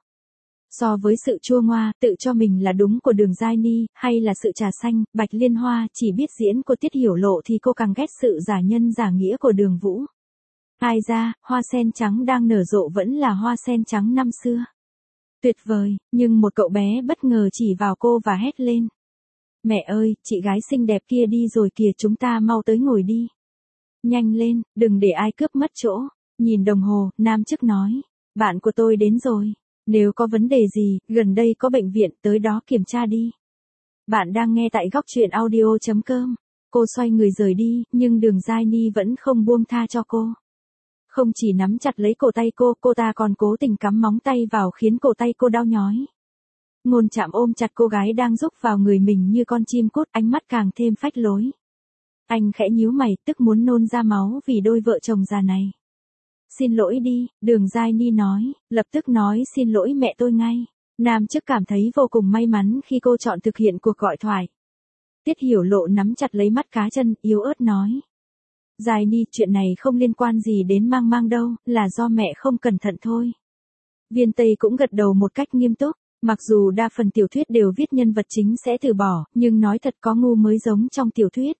So với sự chua ngoa, tự cho mình là đúng của Đường Giai Ni, hay là sự trà xanh, bạch liên hoa, chỉ biết diễn của Tiết Hiểu Lộ thì cô càng ghét sự giả nhân giả nghĩa của Đường Vũ. Ai ra, hoa sen trắng đang nở rộ vẫn là hoa sen trắng năm xưa. Tuyệt vời, nhưng một cậu bé bất ngờ chỉ vào cô và hét lên. Mẹ ơi, chị gái xinh đẹp kia đi rồi kìa, chúng ta mau tới ngồi đi. Nhanh lên, đừng để ai cướp mất chỗ. Nhìn đồng hồ, nam chức nói. Bạn của tôi đến rồi. Nếu có vấn đề gì, gần đây có bệnh viện, tới đó kiểm tra đi. Bạn đang nghe tại góc truyện audio.com. Cô xoay người rời đi, nhưng Đường Giai Ni vẫn không buông tha cho cô. Không chỉ nắm chặt lấy cổ tay cô, cô ta còn cố tình cắm móng tay vào khiến cổ tay cô đau nhói. Ngôn Trạm ôm chặt cô gái đang rúc vào người mình như con chim cút, ánh mắt càng thêm phách lối. Anh khẽ nhíu mày, tức muốn nôn ra máu vì đôi vợ chồng già này. Xin lỗi đi, Đường Giai Ni nói, lập tức nói xin lỗi mẹ tôi ngay. Nam chức cảm thấy vô cùng may mắn khi cô chọn thực hiện cuộc gọi thoại. Tiết Hiểu Lộ nắm chặt lấy mắt cá chân, yếu ớt nói. Giai Ni, chuyện này không liên quan gì đến Mang Mang đâu, là do mẹ không cẩn thận thôi. Viên Tây cũng gật đầu một cách nghiêm túc, mặc dù đa phần tiểu thuyết đều viết nhân vật chính sẽ từ bỏ, nhưng nói thật có ngu mới giống trong tiểu thuyết.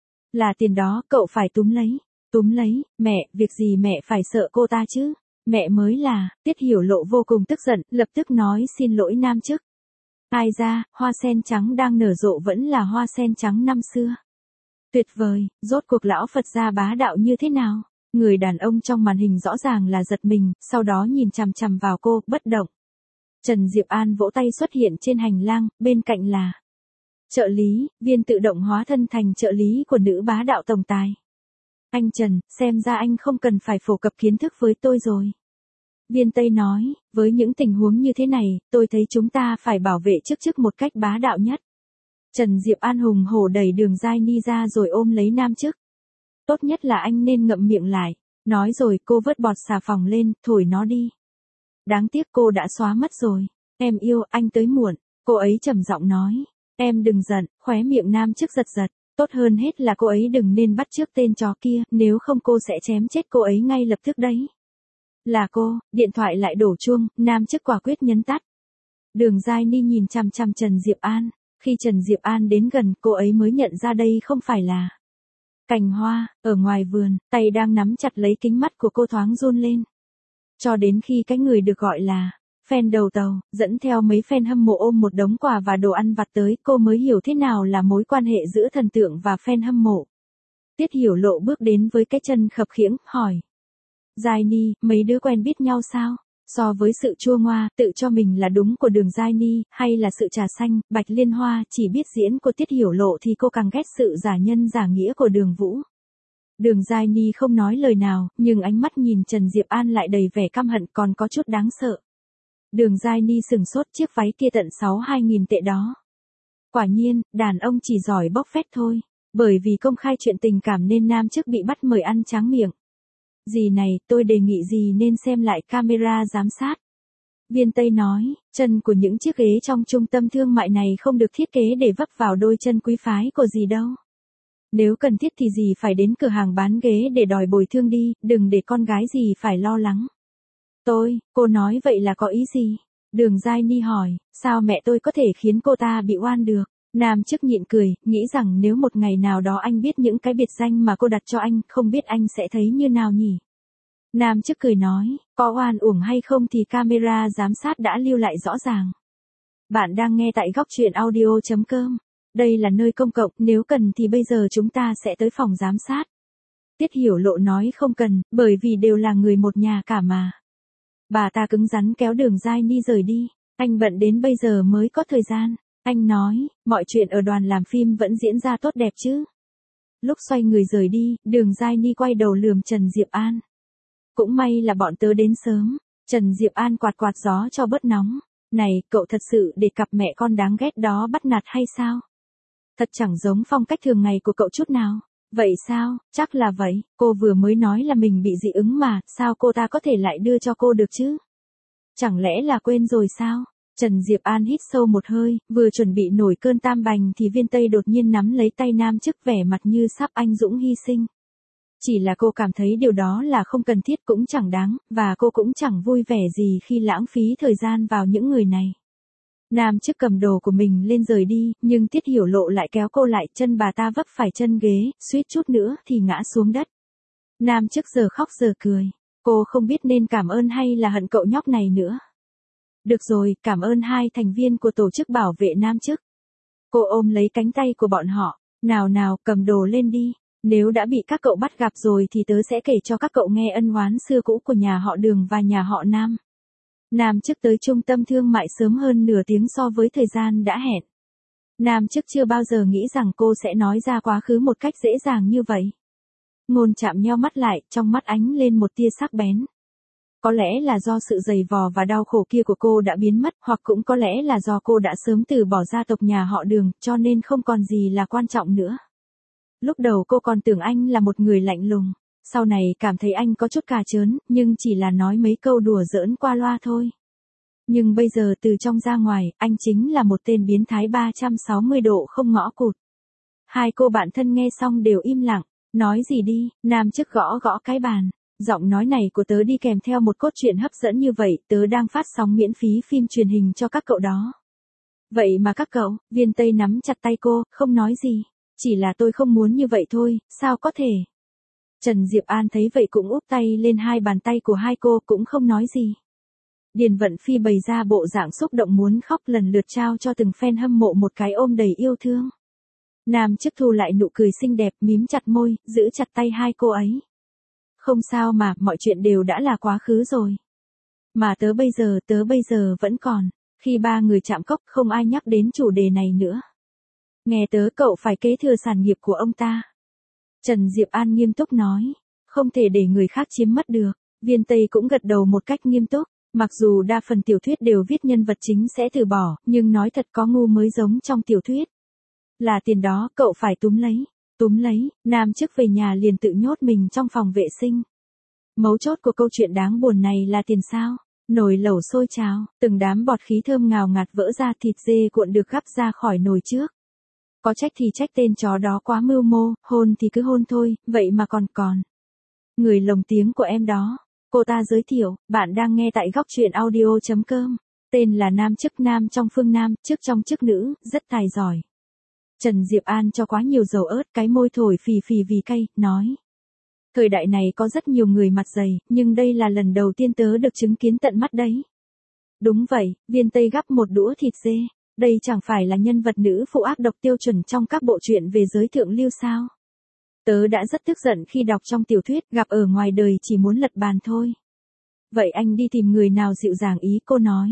Là tiền đó, cậu phải túm lấy. Túm lấy, mẹ, việc gì mẹ phải sợ cô ta chứ? Mẹ mới là, Tiết Hiểu Lộ vô cùng tức giận, lập tức nói xin lỗi Nam Chức. Ai ra, hoa sen trắng đang nở rộ vẫn là hoa sen trắng năm xưa. Tuyệt vời, rốt cuộc lão Phật gia bá đạo như thế nào? Người đàn ông trong màn hình rõ ràng là giật mình, sau đó nhìn chằm chằm vào cô, bất động. Trần Diệp An vỗ tay xuất hiện trên hành lang, bên cạnh là trợ lý, Viên tự động hóa thân thành trợ lý của nữ bá đạo tổng tài. Anh Trần, xem ra anh không cần phải phổ cập kiến thức với tôi rồi. Viên Tây nói, với những tình huống như thế này, tôi thấy chúng ta phải bảo vệ chức chức một cách bá đạo nhất. Trần Diệp An hùng hổ đẩy Đường Giai Ni ra rồi ôm lấy Nam Chức. Tốt nhất là anh nên ngậm miệng lại. Nói rồi cô vớt bọt xà phòng lên, thổi nó đi. Đáng tiếc cô đã xóa mất rồi. Em yêu, anh tới muộn. Cô ấy trầm giọng nói. Em đừng giận, khóe miệng Nam Chức giật giật. Tốt hơn hết là cô ấy đừng nên bắt chước tên chó kia, nếu không cô sẽ chém chết cô ấy ngay lập tức đấy. Là cô, điện thoại lại đổ chuông, Nam Chức quả quyết nhấn tắt. Đường Giai Ni nhìn chằm chằm Trần Diệp An. Khi Trần Diệp An đến gần, cô ấy mới nhận ra đây không phải là cành hoa. Ở ngoài vườn, tay đang nắm chặt lấy kính mắt của cô thoáng run lên. Cho đến khi cái người được gọi là fan đầu tàu, dẫn theo mấy fan hâm mộ ôm một đống quà và đồ ăn vặt tới, cô mới hiểu thế nào là mối quan hệ giữa thần tượng và fan hâm mộ. Tiết Hiểu Lộ bước đến với cái chân khập khiễng, hỏi. Giai Ni, mấy đứa quen biết nhau sao? So với sự chua ngoa, tự cho mình là đúng của Đường Giai Ni, hay là sự trà xanh, bạch liên hoa, chỉ biết diễn của Tiết Hiểu Lộ thì cô càng ghét sự giả nhân giả nghĩa của Đường Vũ. Đường Giai Ni không nói lời nào, nhưng ánh mắt nhìn Trần Diệp An lại đầy vẻ căm hận còn có chút đáng sợ. Đường Giai Ni sừng sốt, chiếc váy kia tận sáu hai nghìn tệ đó. Quả nhiên, đàn ông chỉ giỏi bóc phét thôi. Bởi vì công khai chuyện tình cảm nên Nam Chức bị bắt mời ăn tráng miệng. Dì này, tôi đề nghị dì nên xem lại camera giám sát. Viên Tây nói, chân của những chiếc ghế trong trung tâm thương mại này không được thiết kế để vấp vào đôi chân quý phái của dì đâu. Nếu cần thiết thì dì phải đến cửa hàng bán ghế để đòi bồi thương đi, đừng để con gái dì phải lo lắng. Tôi, cô nói vậy là có ý gì? Đường Giai Ni hỏi, sao mẹ tôi có thể khiến cô ta bị oan được? Nam Chức nhịn cười, nghĩ rằng nếu một ngày nào đó anh biết những cái biệt danh mà cô đặt cho anh, không biết anh sẽ thấy như nào nhỉ? Nam Chức cười nói, có oan uổng hay không thì camera giám sát đã lưu lại rõ ràng. Bạn đang nghe tại góc truyện audio chấm com. Đây là nơi công cộng, nếu cần thì bây giờ chúng ta sẽ tới phòng giám sát. Tiết Hiểu Lộ nói không cần, bởi vì đều là người một nhà cả mà. Bà ta cứng rắn kéo Đường Giai Ni rời đi, anh bận đến bây giờ mới có thời gian. Anh nói, mọi chuyện ở đoàn làm phim vẫn diễn ra tốt đẹp chứ. Lúc xoay người rời đi, Đường Giai Ni quay đầu lườm Trần Diệp An. Cũng may là bọn tớ đến sớm. Trần Diệp An quạt quạt gió cho bớt nóng. Này, cậu thật sự để cặp mẹ con đáng ghét đó bắt nạt hay sao? Thật chẳng giống phong cách thường ngày của cậu chút nào. Vậy sao, chắc là vậy, cô vừa mới nói là mình bị dị ứng mà, sao cô ta có thể lại đưa cho cô được chứ? Chẳng lẽ là quên rồi sao? Trần Diệp An hít sâu một hơi, vừa chuẩn bị nổi cơn tam bành thì Viên Tây đột nhiên nắm lấy tay Nam Chức vẻ mặt như sắp anh dũng hy sinh. Chỉ là cô cảm thấy điều đó là không cần thiết cũng chẳng đáng, và cô cũng chẳng vui vẻ gì khi lãng phí thời gian vào những người này. Nam Chức cầm đồ của mình lên rời đi, nhưng Tiết Hiểu Lộ lại kéo cô lại, chân bà ta vấp phải chân ghế, suýt chút nữa thì ngã xuống đất. Nam Chức giờ khóc giờ cười. Cô không biết nên cảm ơn hay là hận cậu nhóc này nữa. Được rồi, cảm ơn hai thành viên của tổ chức bảo vệ Nam Chức. Cô ôm lấy cánh tay của bọn họ. Nào nào, cầm đồ lên đi. Nếu đã bị các cậu bắt gặp rồi thì tớ sẽ kể cho các cậu nghe ân oán xưa cũ của nhà họ Đường và nhà họ Nam. Nam Chức tới trung tâm thương mại sớm hơn nửa tiếng so với thời gian đã hẹn. Nam Chức chưa bao giờ nghĩ rằng cô sẽ nói ra quá khứ một cách dễ dàng như vậy. Ngôn Trạm nheo mắt lại, trong mắt ánh lên một tia sắc bén. Có lẽ là do sự dày vò và đau khổ kia của cô đã biến mất, hoặc cũng có lẽ là do cô đã sớm từ bỏ gia tộc nhà họ Đường, cho nên không còn gì là quan trọng nữa. Lúc đầu cô còn tưởng anh là một người lạnh lùng, sau này cảm thấy anh có chút cà chớn, nhưng chỉ là nói mấy câu đùa giỡn qua loa thôi. Nhưng bây giờ từ trong ra ngoài, anh chính là một tên biến thái ba trăm sáu mươi độ không ngõ cụt. Hai cô bạn thân nghe xong đều im lặng. Nói gì đi, nam chức gõ gõ cái bàn. Giọng nói này của tớ đi kèm theo một cốt truyện hấp dẫn như vậy, tớ đang phát sóng miễn phí phim truyền hình cho các cậu đó. Vậy mà các cậu, Viên Tây nắm chặt tay cô, không nói gì. Chỉ là tôi không muốn như vậy thôi, sao có thể. Trần Diệp An thấy vậy cũng úp tay lên hai bàn tay của hai cô, cũng không nói gì. Điền Vận Phi bày ra bộ dạng xúc động muốn khóc, lần lượt trao cho từng fan hâm mộ một cái ôm đầy yêu thương. Nam chức thu lại nụ cười xinh đẹp, mím chặt môi, giữ chặt tay hai cô ấy. Không sao mà, mọi chuyện đều đã là quá khứ rồi. Mà tớ bây giờ, tớ bây giờ vẫn còn. Khi ba người chạm cốc, không ai nhắc đến chủ đề này nữa. Nghe tớ, cậu phải kế thừa sản nghiệp của ông ta. Trần Diệp An nghiêm túc nói. Không thể để người khác chiếm mất được. Viên Tây cũng gật đầu một cách nghiêm túc. Mặc dù đa phần tiểu thuyết đều viết nhân vật chính sẽ từ bỏ, nhưng nói thật có ngu mới giống trong tiểu thuyết. Là tiền đó, cậu phải túm lấy. Túm lấy, nam chức về nhà liền tự nhốt mình trong phòng vệ sinh. Mấu chốt của câu chuyện đáng buồn này là tiền sao? Nồi lẩu sôi trào, từng đám bọt khí thơm ngào ngạt vỡ ra, thịt dê cuộn được gắp ra khỏi nồi trước. Có trách thì trách tên chó đó quá mưu mô, hôn thì cứ hôn thôi, vậy mà còn còn. Người lồng tiếng của em đó. Cô ta giới thiệu, bạn đang nghe tại góc truyện audio chấm com. Tên là nam chức, nam trong phương nam, chức trong chức nữ, rất tài giỏi. Trần Diệp An cho quá nhiều dầu ớt, cái môi thổi phì phì vì cay, nói. Thời đại này có rất nhiều người mặt dày, nhưng đây là lần đầu tiên tớ được chứng kiến tận mắt đấy. Đúng vậy, Viên Tây gắp một đũa thịt dê. Đây chẳng phải là nhân vật nữ phụ ác độc tiêu chuẩn trong các bộ truyện về giới thượng lưu sao? Tớ đã rất tức giận khi đọc trong tiểu thuyết, gặp ở ngoài đời chỉ muốn lật bàn thôi. Vậy anh đi tìm người nào dịu dàng, ý cô nói.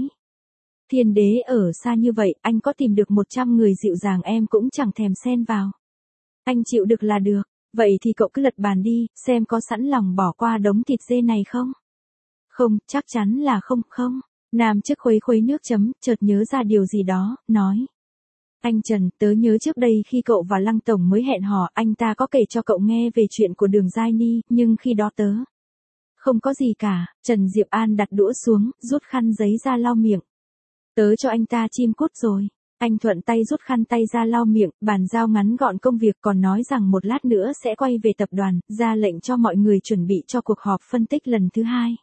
Thiên đế ở xa như vậy, anh có tìm được một trăm người dịu dàng em cũng chẳng thèm xen vào. Anh chịu được là được, vậy thì cậu cứ lật bàn đi, xem có sẵn lòng bỏ qua đống thịt dê này không? Không, chắc chắn là không, không. Nam chức khuấy khuấy nước chấm, chợt nhớ ra điều gì đó, nói. Anh Trần, tớ nhớ trước đây khi cậu và Lăng Tổng mới hẹn hò, anh ta có kể cho cậu nghe về chuyện của Đường Giai Ni, nhưng khi đó tớ. Không có gì cả, Trần Diệp An đặt đũa xuống, rút khăn giấy ra lau miệng. Tớ cho anh ta chim cút rồi. Anh thuận tay rút khăn tay ra lau miệng, bàn giao ngắn gọn công việc, còn nói rằng một lát nữa sẽ quay về tập đoàn, ra lệnh cho mọi người chuẩn bị cho cuộc họp phân tích lần thứ hai.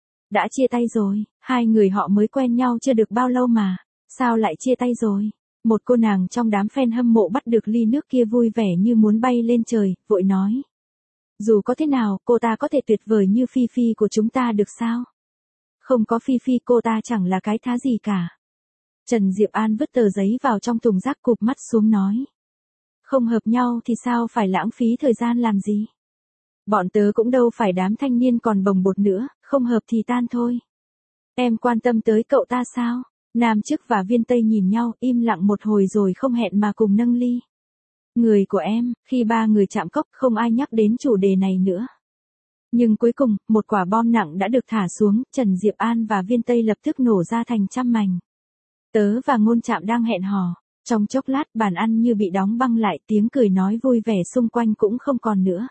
Đã chia tay rồi, hai người họ mới quen nhau chưa được bao lâu mà, sao lại chia tay rồi? Một cô nàng trong đám fan hâm mộ bắt được ly nước kia vui vẻ như muốn bay lên trời, vội nói. Dù có thế nào, cô ta có thể tuyệt vời như Phi Phi của chúng ta được sao? Không có Phi Phi cô ta chẳng là cái thá gì cả. Trần Diệp An vứt tờ giấy vào trong thùng rác, cụp mắt xuống nói. Không hợp nhau thì sao phải lãng phí thời gian làm gì? Bọn tớ cũng đâu phải đám thanh niên còn bồng bột nữa, không hợp thì tan thôi. Em quan tâm tới cậu ta sao? Nam chức và Viên Tây nhìn nhau, im lặng một hồi rồi không hẹn mà cùng nâng ly. Người của em, khi ba người chạm cốc không ai nhắc đến chủ đề này nữa. Nhưng cuối cùng, một quả bom nặng đã được thả xuống, Trần Diệp An và Viên Tây lập tức nổ ra thành trăm mảnh. Tớ và Ngôn Trạm đang hẹn hò. Trong chốc lát bàn ăn như bị đóng băng lại, tiếng cười nói vui vẻ xung quanh cũng không còn nữa.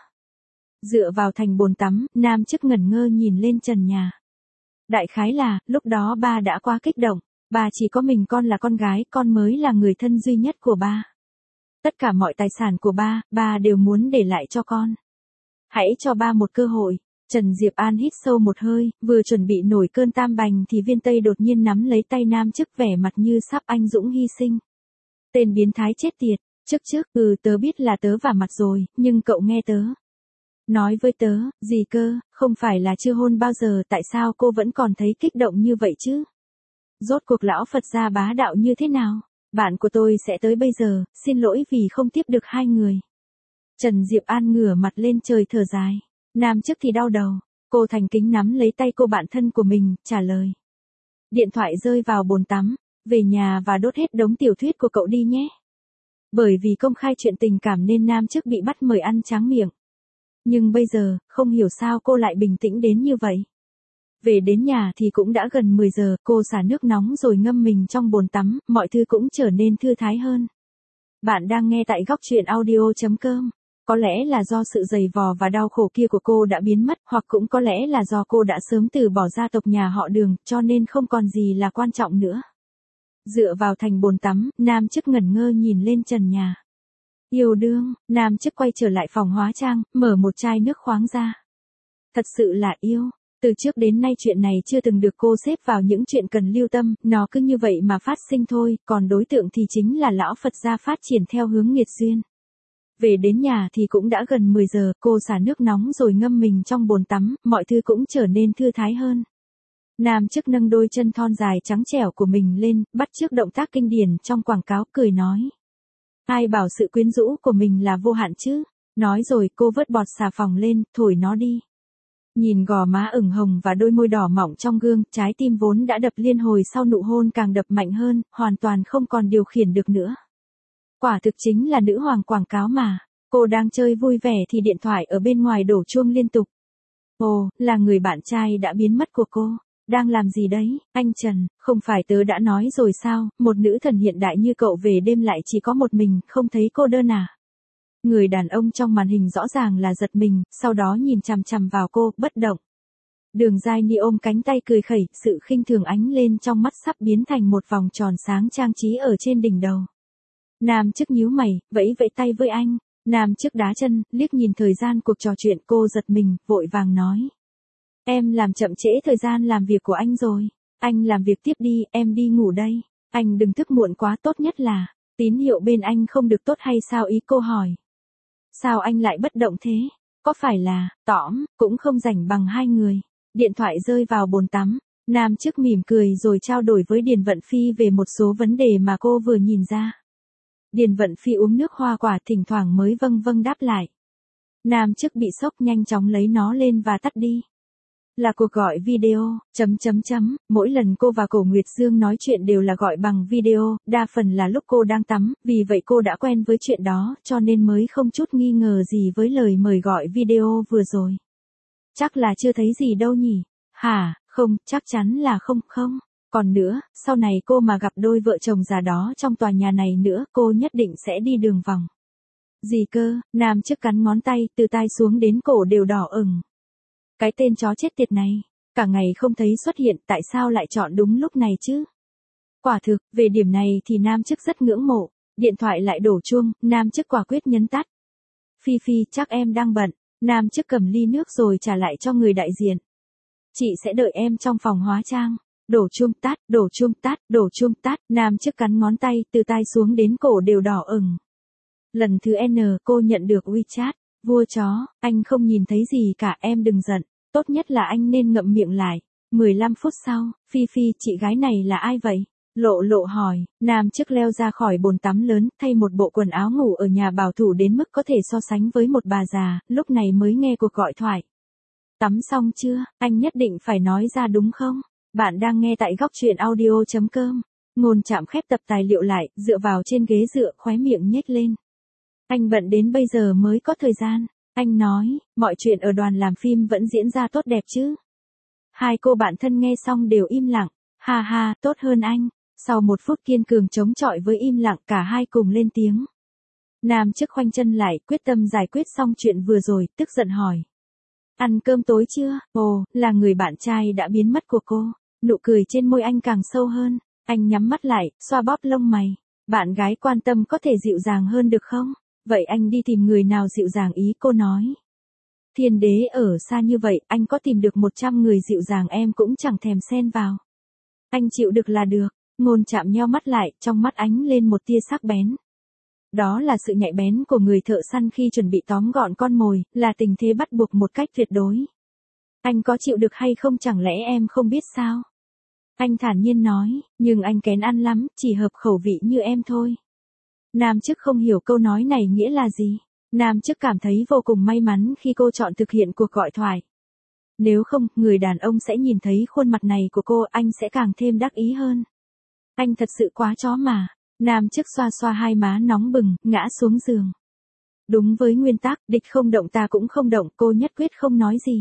Dựa vào thành bồn tắm, nam chức ngẩn ngơ nhìn lên trần nhà. Đại khái là, lúc đó ba đã quá kích động. Ba chỉ có mình con là con gái, con mới là người thân duy nhất của ba. Tất cả mọi tài sản của ba, ba đều muốn để lại cho con. Hãy cho ba một cơ hội. Trần Diệp An hít sâu một hơi, vừa chuẩn bị nổi cơn tam bành thì Viên Tây đột nhiên nắm lấy tay nam chức, vẻ mặt như sắp anh dũng hy sinh. Tên biến thái chết tiệt, chức chức, ừ tớ biết là tớ vả mặt rồi, nhưng cậu nghe tớ. Nói với tớ, gì cơ, không phải là chưa hôn bao giờ, tại sao cô vẫn còn thấy kích động như vậy chứ? Rốt cuộc lão Phật gia bá đạo như thế nào? Bạn của tôi sẽ tới bây giờ, xin lỗi vì không tiếp được hai người. Trần Diệp An ngửa mặt lên trời thở dài. Nam chức thì đau đầu. Cô thành kính nắm lấy tay cô bạn thân của mình, trả lời. Điện thoại rơi vào bồn tắm. Về nhà và đốt hết đống tiểu thuyết của cậu đi nhé. Bởi vì công khai chuyện tình cảm nên nam chức bị bắt mời ăn tráng miệng. Nhưng bây giờ, không hiểu sao cô lại bình tĩnh đến như vậy. Về đến nhà thì cũng đã gần mười giờ, cô xả nước nóng rồi ngâm mình trong bồn tắm, mọi thứ cũng trở nên thư thái hơn. Bạn đang nghe tại góc truyện audio chấm com. Có lẽ là do sự dày vò và đau khổ kia của cô đã biến mất, hoặc cũng có lẽ là do cô đã sớm từ bỏ gia tộc nhà họ Đường, cho nên không còn gì là quan trọng nữa. Dựa vào thành bồn tắm, nam chức ngẩn ngơ nhìn lên trần nhà. Yêu đương, nam chức quay trở lại phòng hóa trang, mở một chai nước khoáng ra. Thật sự là yêu. Từ trước đến nay chuyện này chưa từng được cô xếp vào những chuyện cần lưu tâm, nó cứ như vậy mà phát sinh thôi, còn đối tượng thì chính là lão Phật gia phát triển theo hướng nghiệt duyên. Về đến nhà thì cũng đã gần mười giờ, cô xả nước nóng rồi ngâm mình trong bồn tắm, mọi thứ cũng trở nên thư thái hơn. Nam chức nâng đôi chân thon dài trắng trẻo của mình lên, bắt chước động tác kinh điển trong quảng cáo, cười nói. Ai bảo sự quyến rũ của mình là vô hạn chứ? Nói rồi cô vớt bọt xà phòng lên, thổi nó đi. Nhìn gò má ửng hồng và đôi môi đỏ mọng trong gương, trái tim vốn đã đập liên hồi sau nụ hôn càng đập mạnh hơn, hoàn toàn không còn điều khiển được nữa. Quả thực chính là nữ hoàng quảng cáo mà. Cô đang chơi vui vẻ thì điện thoại ở bên ngoài đổ chuông liên tục. Ồ, là người bạn trai đã biến mất của cô. Đang làm gì đấy, anh Trần, không phải tớ đã nói rồi sao, một nữ thần hiện đại như cậu về đêm lại chỉ có một mình, không thấy cô đơn à? Người đàn ông trong màn hình rõ ràng là giật mình, sau đó nhìn chằm chằm vào cô, bất động. Đường Giai Ni ôm cánh tay cười khẩy, sự khinh thường ánh lên trong mắt sắp biến thành một vòng tròn sáng trang trí ở trên đỉnh đầu. Nam chức nhíu mày, vẫy vẫy tay với anh. Nam chức đá chân, liếc nhìn thời gian cuộc trò chuyện, cô giật mình, vội vàng nói. Em làm chậm trễ thời gian làm việc của anh rồi. Anh làm việc tiếp đi, em đi ngủ đây. Anh đừng thức muộn quá, tốt nhất là. Tín hiệu bên anh không được tốt hay sao, ý cô hỏi. Sao anh lại bất động thế? Có phải là, tỏm, cũng không rảnh bằng hai người. Điện thoại rơi vào bồn tắm. Nam chức mỉm cười rồi trao đổi với Điền Vận Phi về một số vấn đề mà cô vừa nhìn ra. Điền Vận Phi uống nước hoa quả, thỉnh thoảng mới vâng vâng đáp lại. Nam chức bị sốc, nhanh chóng lấy nó lên và tắt đi. Là cuộc gọi video, chấm chấm chấm, mỗi lần cô và Cổ Nguyệt Dương nói chuyện đều là gọi bằng video, đa phần là lúc cô đang tắm, vì vậy cô đã quen với chuyện đó, cho nên mới không chút nghi ngờ gì với lời mời gọi video vừa rồi. Chắc là chưa thấy gì đâu nhỉ? Hả, không, chắc chắn là không, không. Còn nữa, sau này cô mà gặp đôi vợ chồng già đó trong tòa nhà này nữa, cô nhất định sẽ đi đường vòng. Gì cơ? Nam chức cắn ngón tay, từ tai xuống đến cổ đều đỏ ửng. Cái tên chó chết tiệt này, cả ngày không thấy xuất hiện, tại sao lại chọn đúng lúc này chứ? Quả thực, về điểm này thì nam chức rất ngưỡng mộ. Điện thoại lại đổ chuông, nam chức quả quyết nhấn tắt. Phi Phi, chắc em đang bận. Nam chức cầm ly nước rồi trả lại cho người đại diện. Chị sẽ đợi em trong phòng hóa trang. Đổ chuông tắt, đổ chuông tắt, đổ chuông tắt, nam chức cắn ngón tay, từ tai xuống đến cổ đều đỏ ửng. Lần thứ N, cô nhận được WeChat. Vua chó, anh không nhìn thấy gì cả, em đừng giận, tốt nhất là anh nên ngậm miệng lại. mười lăm phút sau, Phi Phi, chị gái này là ai vậy? Lộ lộ hỏi, nam chức leo ra khỏi bồn tắm lớn, thay một bộ quần áo ngủ ở nhà bảo thủ đến mức có thể so sánh với một bà già, lúc này mới nghe cuộc gọi thoại. Tắm xong chưa, anh nhất định phải nói ra đúng không? Bạn đang nghe tại góc truyện audio chấm com. Ngôn Trạm khép tập tài liệu lại, dựa vào trên ghế dựa, khóe miệng nhếch lên. Anh bận đến bây giờ mới có thời gian. Anh nói, mọi chuyện ở đoàn làm phim vẫn diễn ra tốt đẹp chứ. Hai cô bạn thân nghe xong đều im lặng. Ha ha, tốt hơn anh. Sau một phút kiên cường chống chọi với im lặng, cả hai cùng lên tiếng. Nam chức khoanh chân lại, quyết tâm giải quyết xong chuyện vừa rồi, tức giận hỏi. Ăn cơm tối chưa? Ồ, là người bạn trai đã biến mất của cô. Nụ cười trên môi anh càng sâu hơn. Anh nhắm mắt lại, xoa bóp lông mày. Bạn gái quan tâm có thể dịu dàng hơn được không? Vậy anh đi tìm người nào dịu dàng, ý cô nói. Thiên đế ở xa như vậy, anh có tìm được một trăm người dịu dàng em cũng chẳng thèm xen vào. Anh chịu được là được. Ngôn Trạm nheo mắt lại, trong mắt ánh lên một tia sắc bén. Đó là sự nhạy bén của người thợ săn khi chuẩn bị tóm gọn con mồi, là tình thế bắt buộc một cách tuyệt đối. Anh có chịu được hay không, chẳng lẽ em không biết sao? Anh thản nhiên nói, nhưng anh kén ăn lắm, chỉ hợp khẩu vị như em thôi. Nam chức không hiểu câu nói này nghĩa là gì. Nam chức cảm thấy vô cùng may mắn khi cô chọn thực hiện cuộc gọi thoại. Nếu không, người đàn ông sẽ nhìn thấy khuôn mặt này của cô, anh sẽ càng thêm đắc ý hơn. Anh thật sự quá chó mà. Nam chức xoa xoa hai má nóng bừng, ngã xuống giường. Đúng với nguyên tắc, địch không động ta cũng không động, cô nhất quyết không nói gì.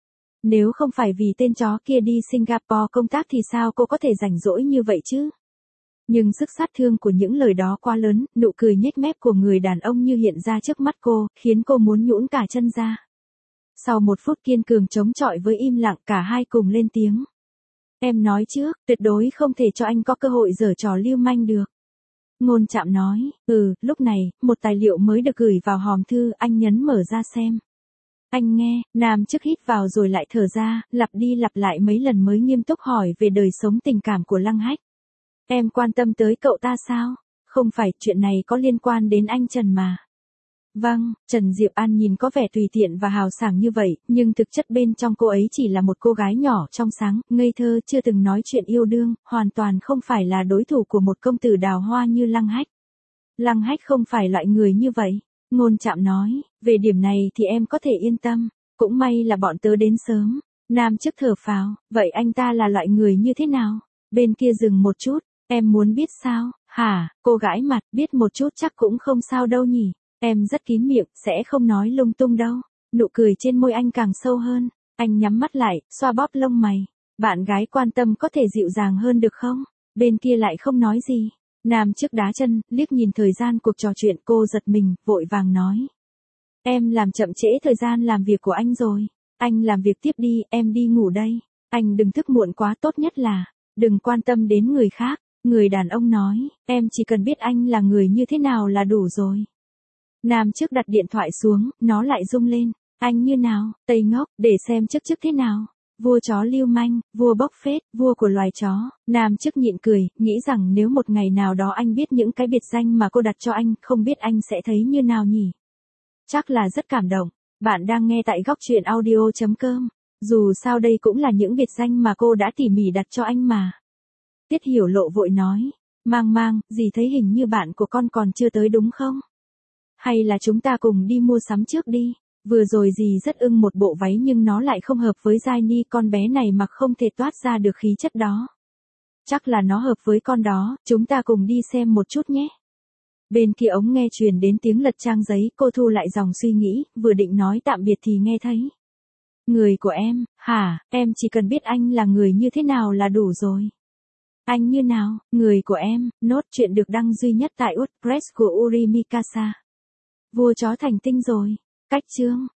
Nếu không phải vì tên chó kia đi Singapore công tác thì sao cô có thể rảnh rỗi như vậy chứ? Nhưng sức sát thương của những lời đó quá lớn, nụ cười nhếch mép của người đàn ông như hiện ra trước mắt cô, khiến cô muốn nhũn cả chân ra. Sau một phút kiên cường chống chọi với im lặng, cả hai cùng lên tiếng. Em nói trước, tuyệt đối không thể cho anh có cơ hội giở trò lưu manh được. Ngôn Trạm nói, ừ, lúc này, một tài liệu mới được gửi vào hòm thư, anh nhấn mở ra xem. Anh nghe, nam chức hít vào rồi lại thở ra, lặp đi lặp lại mấy lần mới nghiêm túc hỏi về đời sống tình cảm của Lăng Hách. Em quan tâm tới cậu ta sao? Không phải, chuyện này có liên quan đến anh Trần mà. Vâng, Trần Diệp An nhìn có vẻ tùy tiện và hào sảng như vậy, nhưng thực chất bên trong cô ấy chỉ là một cô gái nhỏ trong sáng, ngây thơ, chưa từng nói chuyện yêu đương, hoàn toàn không phải là đối thủ của một công tử đào hoa như Lăng Hách. Lăng Hách không phải loại người như vậy. Ngôn Trạm nói, về điểm này thì em có thể yên tâm, cũng may là bọn tớ đến sớm. Nam chức thở phào, vậy anh ta là loại người như thế nào? Bên kia dừng một chút, em muốn biết sao? Hả, cô gãi mặt, biết một chút chắc cũng không sao đâu nhỉ. Em rất kín miệng, sẽ không nói lung tung đâu. Nụ cười trên môi anh càng sâu hơn, anh nhắm mắt lại, xoa bóp lông mày. Bạn gái quan tâm có thể dịu dàng hơn được không? Bên kia lại không nói gì. Nam chức đá chân, liếc nhìn thời gian cuộc trò chuyện, cô giật mình, vội vàng nói. Em làm chậm trễ thời gian làm việc của anh rồi. Anh làm việc tiếp đi, em đi ngủ đây. Anh đừng thức muộn quá, tốt nhất là đừng quan tâm đến người khác. Người đàn ông nói, em chỉ cần biết anh là người như thế nào là đủ rồi. Nam chức đặt điện thoại xuống, nó lại rung lên. Anh như nào, Tây ngốc, để xem chức chức thế nào. Vua chó lưu manh, vua bốc phét, vua của loài chó. Nam chức nhịn cười, nghĩ rằng nếu một ngày nào đó anh biết những cái biệt danh mà cô đặt cho anh, không biết anh sẽ thấy như nào nhỉ? Chắc là rất cảm động. Bạn đang nghe tại góc truyện audio chấm com. Dù sao đây cũng là những biệt danh mà cô đã tỉ mỉ đặt cho anh mà. Tiết Hiểu Lộ vội nói. Mang mang, dì thấy hình như bạn của con còn chưa tới đúng không? Hay là chúng ta cùng đi mua sắm trước đi? Vừa rồi dì rất ưng một bộ váy nhưng nó lại không hợp với Giai Ni, con bé này mặc không thể toát ra được khí chất đó. Chắc là nó hợp với con đó, chúng ta cùng đi xem một chút nhé. Bên kia ống nghe truyền đến tiếng lật trang giấy, cô thu lại dòng suy nghĩ, vừa định nói tạm biệt thì nghe thấy. Người của em, hả, em chỉ cần biết anh là người như thế nào là đủ rồi. Anh như nào, người của em, nốt chuyện được đăng duy nhất tại WordPress của Uri Mikasa. Vua chó thành tinh rồi. Cách chương